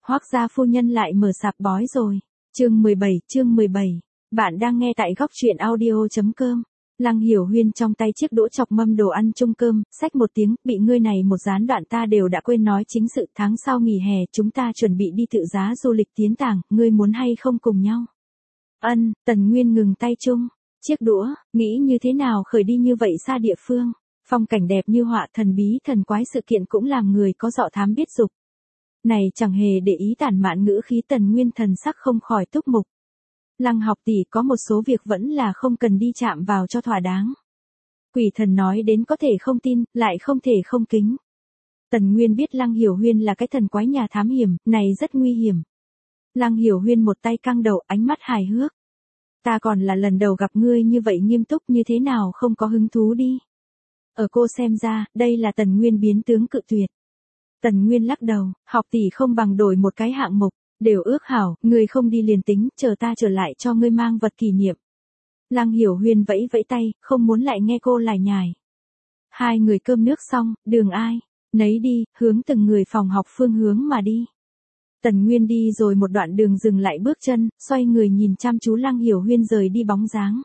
Hoác gia phu nhân lại mở sạp bói rồi. Chương 17. Bạn đang nghe tại góc truyện audio.com. Lăng Hiểu Huyên trong tay chiếc đũa chọc mâm đồ ăn chung cơm, xách một tiếng, bị ngươi này một gián đoạn ta đều đã quên nói chính sự. Tháng sau nghỉ hè chúng ta chuẩn bị đi tự giá du lịch tiến Tàng, ngươi muốn hay không cùng nhau? Ân, Tần Nguyên ngừng tay chung, chiếc đũa, nghĩ như thế nào khởi đi như vậy xa địa phương. Phong cảnh đẹp như họa, thần bí thần quái, sự kiện cũng làm người có dọ thám biết dục. Này chẳng hề để ý tản mạn ngữ khí, Tần Nguyên thần sắc không khỏi túc mục. Lăng học tỷ, có một số việc vẫn là không cần đi chạm vào cho thỏa đáng. Quỷ thần nói đến có thể không tin, lại không thể không kính. Tần Nguyên biết Lăng Hiểu Huyên là cái thần quái nhà thám hiểm, này rất nguy hiểm. Lăng Hiểu Huyên một tay căng đầu, ánh mắt hài hước. Ta còn là lần đầu gặp ngươi như vậy nghiêm túc, như thế nào không có hứng thú đi. Ở cô xem ra, đây là Tần Nguyên biến tướng cự tuyệt. Tần Nguyên lắc đầu, học tỷ không bằng đổi một cái hạng mục, đều ước hảo, ngươi không đi liền tính, chờ ta trở lại cho ngươi mang vật kỷ niệm. Lăng Hiểu Huyên vẫy vẫy tay, không muốn lại nghe cô lải nhải. Hai người cơm nước xong, đường ai nấy đi, hướng từng người phòng học phương hướng mà đi. Tần Nguyên đi rồi một đoạn đường dừng lại bước chân, xoay người nhìn chăm chú Lăng Hiểu Huyên rời đi bóng dáng.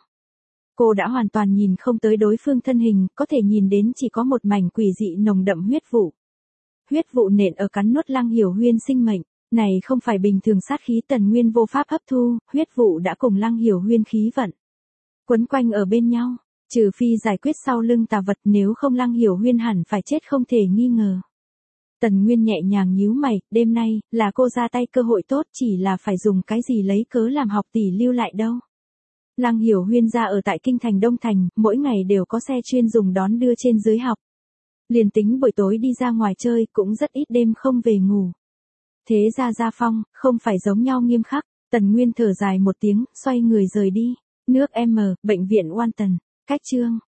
Cô đã hoàn toàn nhìn không tới đối phương thân hình, có thể nhìn đến chỉ có một mảnh quỷ dị nồng đậm huyết vụ. Huyết vụ nện ở cắn nuốt Lăng Hiểu Huyên sinh mệnh, này không phải bình thường sát khí. Tần Nguyên vô pháp hấp thu, huyết vụ đã cùng Lăng Hiểu Huyên khí vận quấn quanh ở bên nhau, trừ phi giải quyết sau lưng tà vật, nếu không Lăng Hiểu Huyên hẳn phải chết không thể nghi ngờ. Tần Nguyên nhẹ nhàng nhíu mày, đêm nay là cô ra tay cơ hội tốt, chỉ là phải dùng cái gì lấy cớ làm học tỷ lưu lại đâu. Lăng Hiểu Huyên ra ở tại kinh thành Đông Thành, mỗi ngày đều có xe chuyên dùng đón đưa trên dưới học. Liền tính buổi tối đi ra ngoài chơi cũng rất ít đêm không về ngủ. Thế ra gia phong, không phải giống nhau nghiêm khắc. Tần Nguyên thở dài một tiếng, xoay người rời đi. Nước M, bệnh viện Walton, cách chương.